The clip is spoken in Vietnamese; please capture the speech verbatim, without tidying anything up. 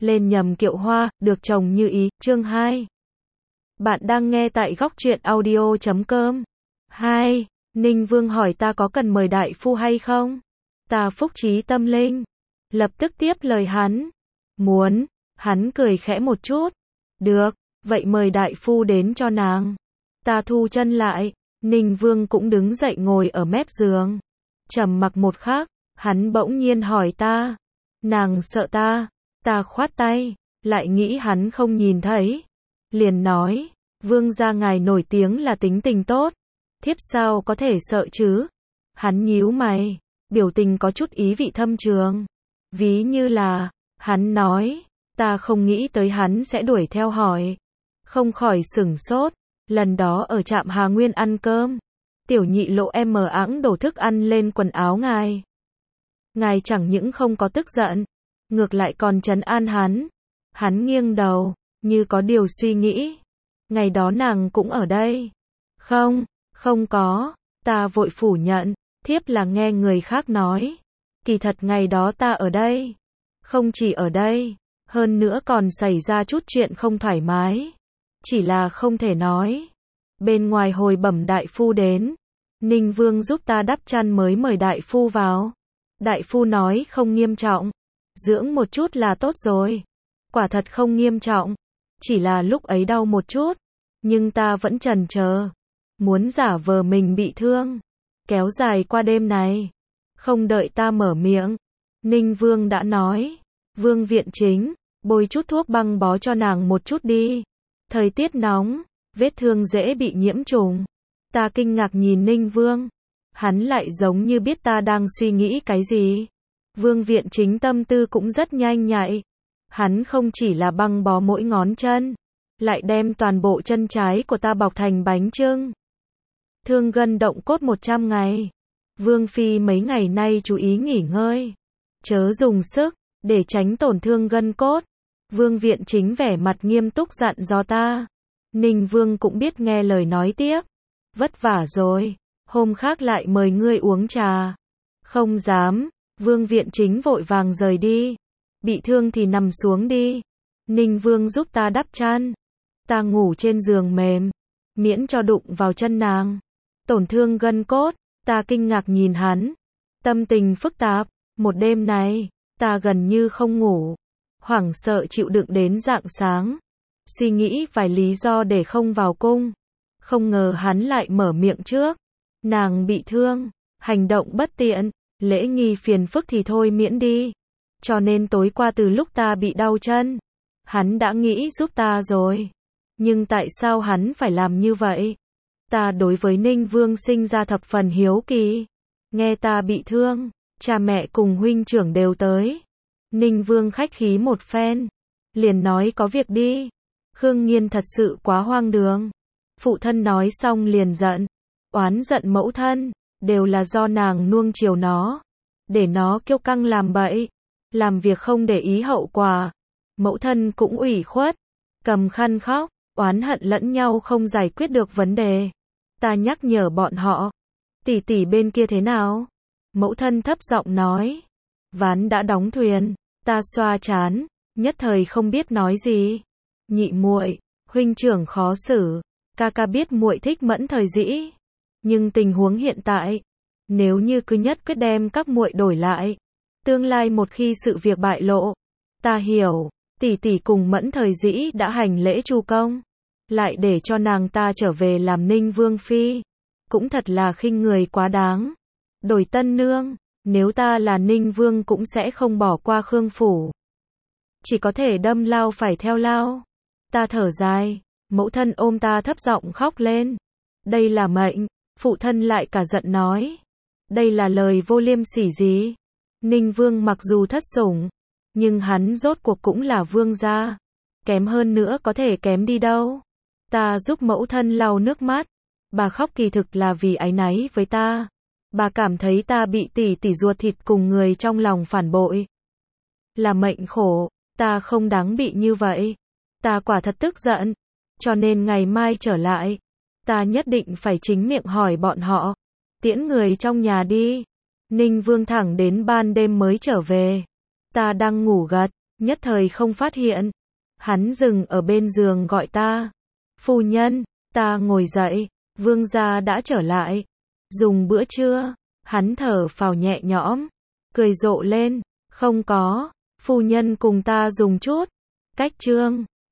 lên nhầm kiệu hoa, được chồng như ý, chương hai. Bạn đang nghe tại góc truyện audio chấm com. hai. Ninh Vương hỏi ta có cần mời đại phu hay không? Ta phúc trí tâm linh. Lập tức tiếp lời hắn. Muốn. Hắn cười khẽ một chút. Được, vậy mời đại phu đến cho nàng. Ta thu chân lại. Ninh Vương cũng đứng dậy ngồi ở mép giường. Trầm mặc một khắc, hắn bỗng nhiên hỏi ta. Nàng sợ ta. Ta khoát tay, lại nghĩ hắn không nhìn thấy. Liền nói, vương gia ngài nổi tiếng là tính tình tốt. Thiếp sao có thể sợ chứ? Hắn nhíu mày, biểu tình có chút ý vị thâm trường. Ví như là, hắn nói, ta không nghĩ tới hắn sẽ đuổi theo hỏi. Không khỏi sửng sốt, lần đó ở trạm Hà Nguyên ăn cơm. Tiểu nhị lộ em mờ ẵng đổ thức ăn lên quần áo ngài. Ngài chẳng những không có tức giận, ngược lại còn trấn an hắn. Hắn nghiêng đầu, như có điều suy nghĩ. Ngày đó nàng cũng ở đây. Không, không có. Ta vội phủ nhận, thiếp là nghe người khác nói. Kỳ thật ngày đó ta ở đây. Không chỉ ở đây, hơn nữa còn xảy ra chút chuyện không thoải mái. Chỉ là không thể nói. Bên ngoài hồi bẩm đại phu đến. Ninh Vương giúp ta đắp chăn mới mời đại phu vào. Đại phu nói không nghiêm trọng. Dưỡng một chút là tốt rồi. Quả thật không nghiêm trọng. Chỉ là lúc ấy đau một chút. Nhưng ta vẫn chần chờ. Muốn giả vờ mình bị thương. Kéo dài qua đêm này. Không đợi ta mở miệng. Ninh Vương đã nói. Vương Viện Chính, bôi chút thuốc băng bó cho nàng một chút đi. Thời tiết nóng, vết thương dễ bị nhiễm trùng. Ta kinh ngạc nhìn Ninh Vương. Hắn lại giống như biết ta đang suy nghĩ cái gì. Vương Viện Chính tâm tư cũng rất nhanh nhạy. Hắn không chỉ là băng bó mỗi ngón chân, lại đem toàn bộ chân trái của ta bọc thành bánh chưng. Thương gân động cốt một trăm ngày. Vương Phi mấy ngày nay chú ý nghỉ ngơi. Chớ dùng sức, để tránh tổn thương gân cốt. Vương Viện Chính vẻ mặt nghiêm túc dặn dò ta. Ninh Vương cũng biết nghe lời nói tiếp. Vất vả rồi, hôm khác lại mời ngươi uống trà. Không dám. Vương Viện Chính vội vàng rời đi. Bị thương thì nằm xuống đi. Ninh Vương giúp ta đắp chăn. Ta ngủ trên giường mềm, miễn cho đụng vào chân nàng. Tổn thương gân cốt. Ta kinh ngạc nhìn hắn. Tâm tình phức tạp. Một đêm này, ta gần như không ngủ. Hoảng sợ chịu đựng đến rạng sáng. Suy nghĩ vài lý do để không vào cung. Không ngờ hắn lại mở miệng trước. Nàng bị thương, hành động bất tiện. Lễ nghi phiền phức thì thôi miễn đi. Cho nên tối qua từ lúc ta bị đau chân, hắn đã nghĩ giúp ta rồi. Nhưng tại sao hắn phải làm như vậy? Ta đối với Ninh Vương sinh ra thập phần hiếu kỳ. Nghe ta bị thương, cha mẹ cùng huynh trưởng đều tới. Ninh Vương khách khí một phen, liền nói có việc đi. Khương Nghiên thật sự quá hoang đường. Phụ thân nói xong liền giận, oán giận mẫu thân. Đều là do nàng nuông chiều nó, để nó kiêu căng làm bậy, làm việc không để ý hậu quả. Mẫu thân cũng ủy khuất, cầm khăn khóc, oán hận lẫn nhau không giải quyết được vấn đề. Ta nhắc nhở bọn họ, tỷ tỷ bên kia thế nào? Mẫu thân thấp giọng nói, ván đã đóng thuyền. Ta xoa trán, nhất thời không biết nói gì. Nhị muội, huynh trưởng khó xử, ca ca biết muội thích Mẫn Thời Dĩ. Nhưng tình huống hiện tại, nếu như cứ nhất quyết đem các muội đổi lại, tương lai một khi sự việc bại lộ, ta hiểu, tỷ tỷ cùng Mẫn Thời Dĩ đã hành lễ chu công, lại để cho nàng ta trở về làm Ninh Vương Phi, cũng thật là khinh người quá đáng. Đổi tân nương, nếu ta là Ninh Vương cũng sẽ không bỏ qua Khương phủ. Chỉ có thể đâm lao phải theo lao. Ta thở dài, mẫu thân ôm ta thấp giọng khóc lên. Đây là mệnh. Phụ thân lại cả giận nói. Đây là lời vô liêm sỉ gì? Ninh Vương mặc dù thất sủng, nhưng hắn rốt cuộc cũng là vương gia. Kém hơn nữa có thể kém đi đâu. Ta giúp mẫu thân lau nước mắt. Bà khóc kỳ thực là vì áy náy với ta. Bà cảm thấy ta bị tỷ tỷ ruột thịt cùng người trong lòng phản bội. Là mệnh khổ, ta không đáng bị như vậy. Ta quả thật tức giận. Cho nên ngày mai trở lại, ta nhất định phải chính miệng hỏi bọn họ. Tiễn người trong nhà đi. Ninh Vương thẳng đến ban đêm mới trở về. Ta đang ngủ gật, nhất thời không phát hiện. Hắn dừng ở bên giường gọi ta. Phu nhân, ta ngồi dậy, vương gia đã trở lại. Dùng bữa trưa, hắn thở phào nhẹ nhõm, cười rộ lên, không có, phu nhân cùng ta dùng chút. Cách trương.